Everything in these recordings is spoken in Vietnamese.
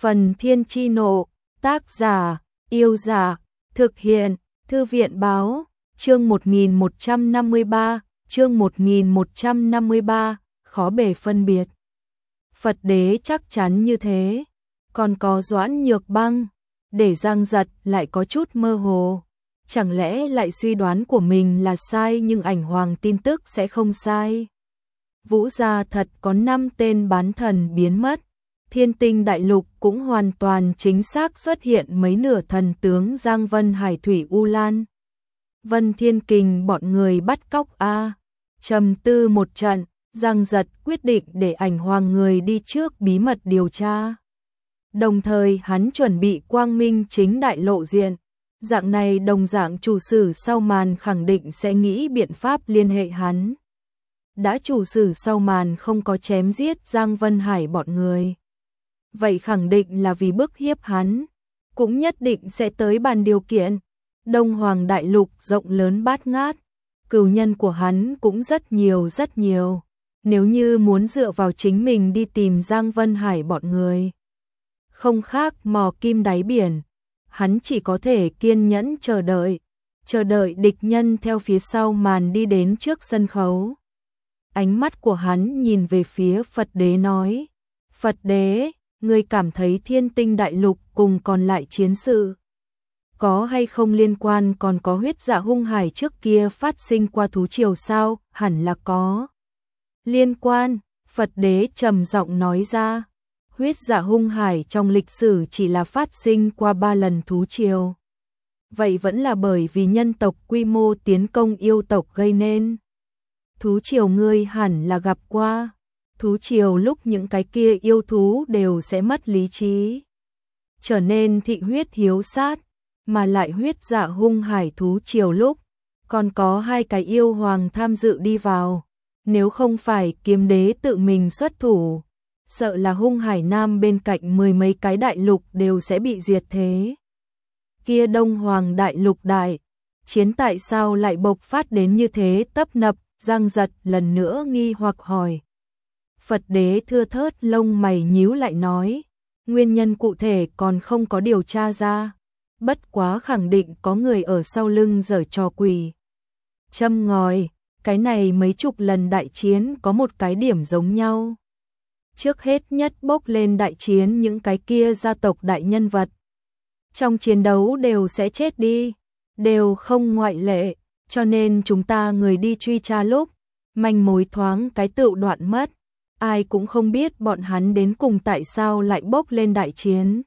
Phần Thiên Chi Nộ, tác giả, Yêu Giả, thực hiện, Thư viện Báo, chương 1153, chương 1153, khó bề phân biệt. Phật đế chắc chắn như thế, còn có Doãn Nhược Băng, để Giang Giật lại có chút mơ hồ. Chẳng lẽ lại suy đoán của mình là sai nhưng ảnh hoàng tin tức sẽ không sai. Vũ gia thật có 5 tên bán thần biến mất. Thiên Tinh Đại Lục cũng hoàn toàn chính xác xuất hiện mấy nửa thần tướng Giang Vân Hải Thủy U Lan. Vân Thiên Kình bọn người bắt cóc a. Trầm tư một trận, Giang Giật quyết định để ảnh hoàng người đi trước bí mật điều tra. Đồng thời hắn chuẩn bị quang minh chính đại lộ diện. Dạng này đồng dạng chủ sử sau màn khẳng định sẽ nghĩ biện pháp liên hệ hắn. Đã chủ sử sau màn không có chém giết Giang Vân Hải bọn người. Vậy khẳng định là vì bức hiếp hắn. Cũng nhất định sẽ tới bàn điều kiện. Đông Hoàng Đại Lục rộng lớn bát ngát. Cừu nhân của hắn cũng rất nhiều rất nhiều. Nếu như muốn dựa vào chính mình đi tìm Giang Vân Hải bọn người. Không khác mò kim đáy biển. Hắn chỉ có thể kiên nhẫn chờ đợi địch nhân theo phía sau màn đi đến trước sân khấu. Ánh mắt của hắn nhìn về phía Phật đế nói, Phật đế, ngươi cảm thấy Thiên Tinh Đại Lục cùng còn lại chiến sự có hay không liên quan, còn có huyết dạ hung hải trước kia phát sinh qua thú triều sao? Hẳn là có liên quan, Phật đế trầm giọng nói ra. Huyết dạ hung hải trong lịch sử chỉ là phát sinh qua 3 lần thú triều. Vậy vẫn là bởi vì nhân tộc quy mô tiến công yêu tộc gây nên. Thú triều ngươi hẳn là gặp qua. Thú triều lúc những cái kia yêu thú đều sẽ mất lý trí, trở nên thị huyết hiếu sát, mà lại huyết dạ hung hải thú triều lúc còn có 2 cái yêu hoàng tham dự đi vào. Nếu không phải kiếm đế tự mình xuất thủ, sợ là hung hải nam bên cạnh 10 mấy cái đại lục đều sẽ bị diệt thế. Kia Đông Hoàng Đại Lục đại chiến tại sao lại bộc phát đến như thế tấp nập? Giang Giật lần nữa nghi hoặc hỏi. Phật đế thưa thớt lông mày nhíu lại nói, nguyên nhân cụ thể còn không có điều tra ra, bất quá khẳng định có người ở sau lưng giở trò quỷ châm ngòi. Cái này mấy chục lần đại chiến có một cái điểm giống nhau. Trước hết nhất bốc lên đại chiến những cái kia gia tộc đại nhân vật. Trong chiến đấu đều sẽ chết đi, đều không ngoại lệ, cho nên chúng ta người đi truy tra lúc, manh mối thoáng cái tựu đoạn mất. Ai cũng không biết bọn hắn đến cùng tại sao lại bốc lên đại chiến.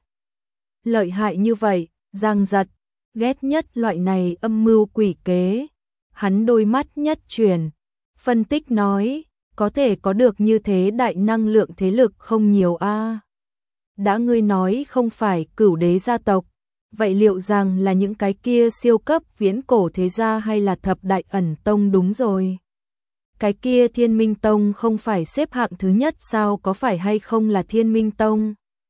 Lợi hại như vậy, Giang Giật, ghét nhất loại này âm mưu quỷ kế. Hắn đôi mắt nhất chuyển, phân tích nói, có thể có được như thế đại năng lượng thế lực không nhiều a. Đã ngươi nói không phải cửu đế gia tộc, vậy liệu rằng là những cái kia siêu cấp viễn cổ thế gia hay là thập đại ẩn tông? Đúng rồi. Cái kia Thiên Minh Tông không phải xếp hạng thứ nhất sao, có phải hay không là Thiên Minh Tông?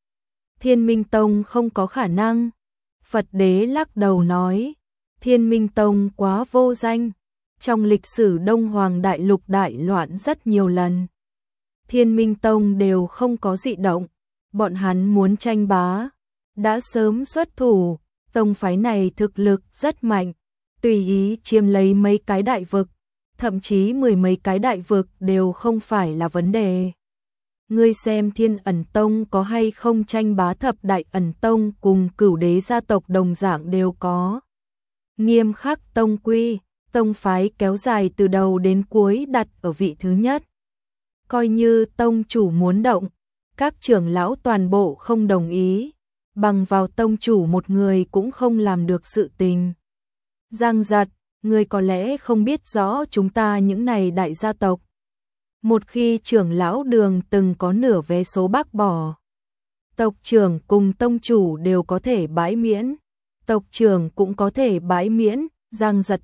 Thiên Minh Tông không có khả năng. Phật đế lắc đầu nói, Thiên Minh Tông quá vô danh. Trong lịch sử Đông Hoàng Đại Lục đại loạn rất nhiều lần, Thiên Minh Tông đều không có dị động. Bọn hắn muốn tranh bá, đã sớm xuất thủ. Tông phái này thực lực rất mạnh, tùy ý chiếm lấy mấy cái đại vực, thậm chí 10 mấy cái đại vực đều không phải là vấn đề. Ngươi xem Thiên Ẩn Tông có hay không tranh bá thập đại ẩn tông cùng cửu đế gia tộc đồng dạng đều có nghiêm khắc tông quy. Tông phái kéo dài từ đầu đến cuối đặt ở vị thứ nhất. Coi như tông chủ muốn động, các trưởng lão toàn bộ không đồng ý, bằng vào tông chủ một người cũng không làm được sự tình. Giang Giật, ngươi có lẽ không biết rõ chúng ta những này đại gia tộc. Một khi trưởng lão đường từng có nửa vé số bác bỏ, tộc trưởng cùng tông chủ đều có thể bãi miễn. Tộc trưởng cũng có thể bãi miễn. Giang Giật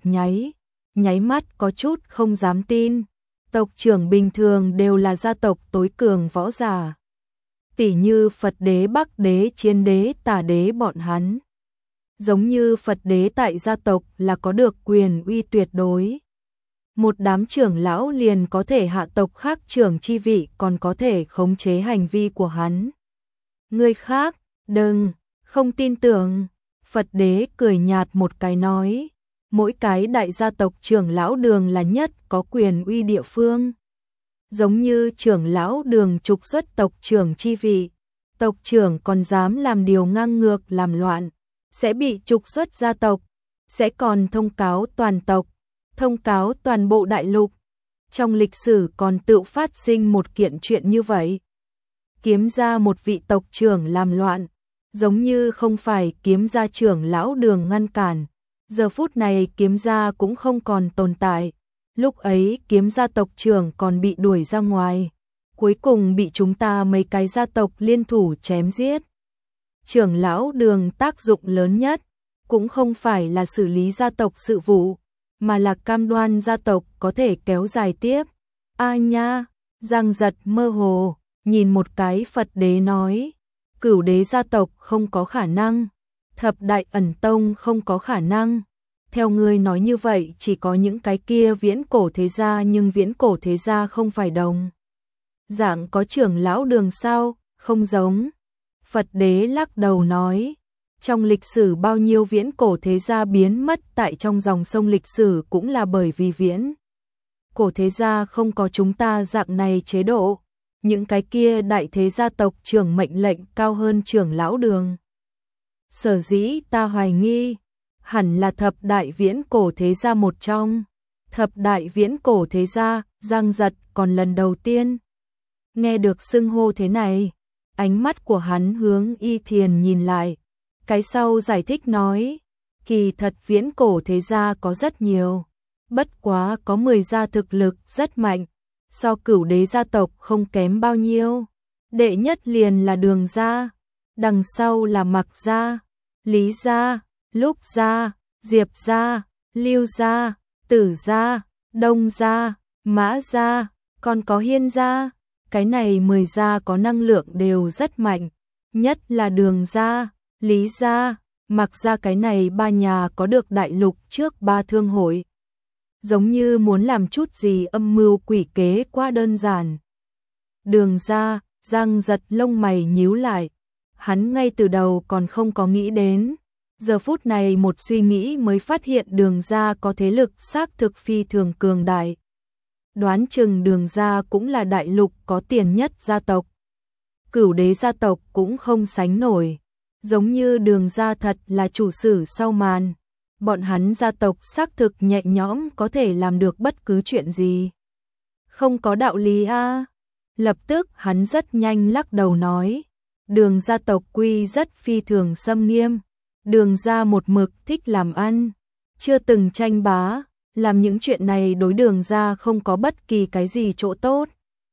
nháy mắt có chút không dám tin. Tộc trưởng bình thường đều là gia tộc tối cường võ giả, tỉ như Phật đế, Bắc đế, Chiến đế, Tả đế bọn hắn. Giống như Phật đế tại gia tộc là có được quyền uy tuyệt đối. Một đám trưởng lão liền có thể hạ tộc khác trưởng chi vị, còn có thể khống chế hành vi của hắn. Người khác, Đừng, không tin tưởng. Phật đế cười nhạt một cái nói, mỗi cái đại gia tộc trưởng lão Đường là nhất có quyền uy địa phương. Giống như trưởng lão Đường trục xuất tộc trưởng chi vị, tộc trưởng còn dám làm điều ngang ngược làm loạn, sẽ bị trục xuất gia tộc, sẽ còn thông cáo toàn tộc, thông cáo toàn bộ đại lục. Trong lịch sử còn tự phát sinh một kiện chuyện như vậy. Kiếm ra một vị tộc trưởng làm loạn, giống như không phải kiếm gia trưởng lão Đường ngăn cản, giờ phút này kiếm gia cũng không còn tồn tại. Lúc ấy kiếm gia tộc trưởng còn bị đuổi ra ngoài, cuối cùng bị chúng ta mấy cái gia tộc liên thủ chém giết. Trưởng lão Đường tác dụng lớn nhất cũng không phải là xử lý gia tộc sự vụ, mà là cam đoan gia tộc có thể kéo dài tiếp. A nha, Giang Giật mơ hồ, nhìn một cái Phật đế nói, Cửu đế gia tộc không có khả năng, Thập đại ẩn tông không có khả năng. Theo ngươi nói như vậy chỉ có những cái kia viễn cổ thế gia, nhưng viễn cổ thế gia không phải đồng dạng có trưởng lão Đường sao? Không giống. Phật đế lắc đầu nói, trong lịch sử bao nhiêu viễn cổ thế gia biến mất tại trong dòng sông lịch sử cũng là bởi vì viễn cổ thế gia không có chúng ta dạng này chế độ. Những cái kia đại thế gia tộc trưởng mệnh lệnh cao hơn trưởng lão Đường. Sở dĩ ta hoài nghi, hẳn là thập đại viễn cổ thế gia một trong. Thập đại viễn cổ thế gia, Giang Giật còn lần đầu tiên nghe được xưng hô thế này. Ánh mắt của hắn hướng Y Thiền nhìn lại, cái sau giải thích nói, kỳ thật viễn cổ thế gia có rất nhiều, bất quá có 10 gia thực lực rất mạnh, so Cửu đế gia tộc không kém bao nhiêu. Đệ nhất liền là Đường gia, đằng sau là Mạc gia, Lý gia, Lúc gia, Diệp gia, Lưu gia, Tử gia, Đông gia, Mã gia, còn có Hiên gia. Cái này 10 gia có năng lượng đều rất mạnh, nhất là Đường gia, Lý gia, Mạc gia, cái này ba nhà có được đại lục trước 3 thương hội. Giống như muốn làm chút gì âm mưu quỷ kế quá đơn giản. Đường gia, Giang Giật lông mày nhíu lại, hắn ngay từ đầu còn không có nghĩ đến. Giờ phút này một suy nghĩ mới phát hiện Đường gia có thế lực xác thực phi thường cường đại. Đoán chừng Đường gia cũng là đại lục có tiền nhất gia tộc. Cửu đế gia tộc cũng không sánh nổi. Giống như Đường gia thật là chủ sử sau màn. Bọn hắn gia tộc xác thực nhẹ nhõm có thể làm được bất cứ chuyện gì. Không có đạo lý a. Lập tức hắn rất nhanh lắc đầu nói. Đường gia tộc quy rất phi thường xâm nghiêm. Đường gia một mực thích làm ăn, chưa từng tranh bá, làm những chuyện này đối Đường gia không có bất kỳ cái gì chỗ tốt.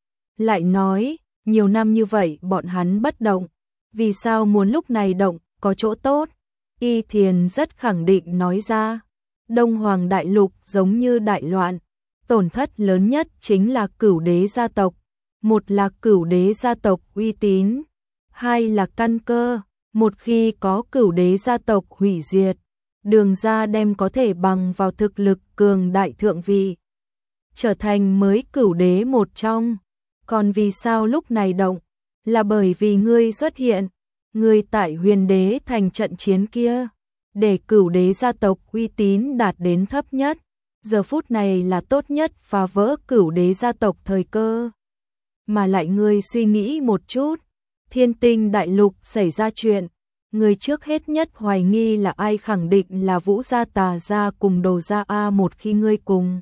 Lại nói, nhiều năm như vậy bọn hắn bất động, vì sao muốn lúc này động, có chỗ tốt? Y Thiền rất khẳng định nói ra, Đông Hoàng đại lục giống như đại loạn, tổn thất lớn nhất chính là Cửu đế gia tộc. Một là Cửu đế gia tộc uy tín, hai là căn cơ. Một khi có Cửu đế gia tộc hủy diệt, Đường gia đem có thể bằng vào thực lực cường đại thượng vị, trở thành mới Cửu đế một trong. Còn vì sao lúc này động? Là bởi vì ngươi xuất hiện, ngươi tại Huyền đế thành trận chiến kia, để Cửu đế gia tộc uy tín đạt đến thấp nhất. Giờ phút này là tốt nhất phá vỡ Cửu đế gia tộc thời cơ. Mà lại ngươi suy nghĩ một chút, Thiên Tinh đại lục xảy ra chuyện, người trước hết nhất hoài nghi là ai? Khẳng định là Vũ gia, Tà gia cùng Đồ gia a. Một khi ngươi cùng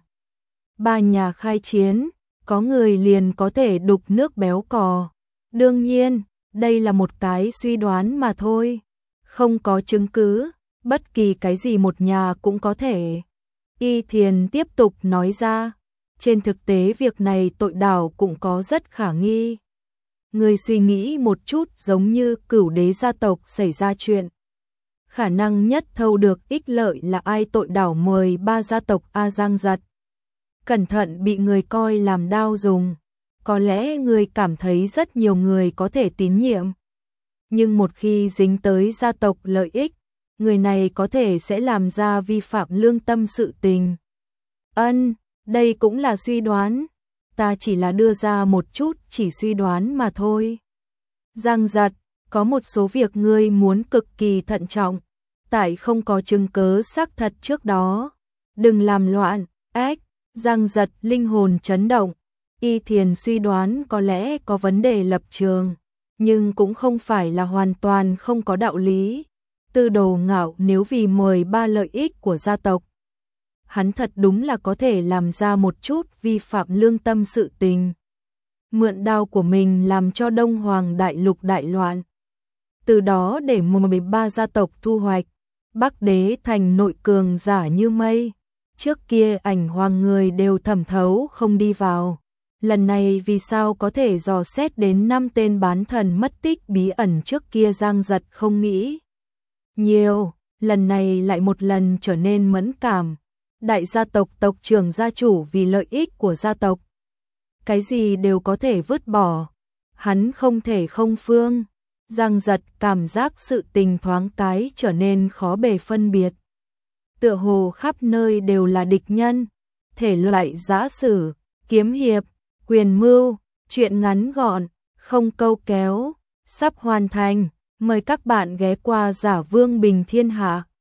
ba nhà khai chiến, có người liền có thể đục nước béo cò. Đương nhiên, đây là một cái suy đoán mà thôi, không có chứng cứ, bất kỳ cái gì một nhà cũng có thể. Y Thiền tiếp tục nói ra, trên thực tế việc này tội đảo cũng có rất khả nghi. Người suy nghĩ một chút, giống như Cửu đế gia tộc xảy ra chuyện, khả năng nhất thâu được ích lợi là ai? Tội đảo 13 gia tộc a. Giang Giật cẩn thận bị người coi làm đao dùng. Có lẽ người cảm thấy rất nhiều người có thể tín nhiệm, nhưng một khi dính tới gia tộc lợi ích, người này có thể sẽ làm ra vi phạm lương tâm sự tình. Đây cũng là suy đoán, ta chỉ là đưa ra một chút chỉ suy đoán mà thôi. Giang Giật, có một số việc ngươi muốn cực kỳ thận trọng, tại không có chứng cứ xác thật trước đó. Đừng làm loạn, ếch, Giang Giật linh hồn chấn động. Y Thiền suy đoán có lẽ có vấn đề lập trường, nhưng cũng không phải là hoàn toàn không có đạo lý. Tư Đồ Ngạo nếu vì 13 lợi ích của gia tộc, hắn thật đúng là có thể làm ra một chút vi phạm lương tâm sự tình. Mượn đao của mình làm cho Đông Hoàng đại lục đại loạn. Từ đó để 13 gia tộc thu hoạch, Bắc Đế thành nội cường giả như mây. Trước kia Ảnh Hoàng người đều thẩm thấu không đi vào. Lần này vì sao có thể dò xét đến 5 tên bán thần mất tích bí ẩn trước kia Giang Giật không nghĩ nhiều, lần này lại một lần trở nên mẫn cảm. Đại gia tộc tộc trưởng gia chủ vì lợi ích của gia tộc, cái gì đều có thể vứt bỏ, hắn không thể không phương. Giang Giật cảm giác sự tình thoáng cái trở nên khó bề phân biệt. Tựa hồ khắp nơi đều là địch nhân, thể loại giã sử, kiếm hiệp, quyền mưu, truyện ngắn gọn, không câu kéo, sắp hoàn thành. Mời các bạn ghé qua Giả Vương Bình Thiên Hạ.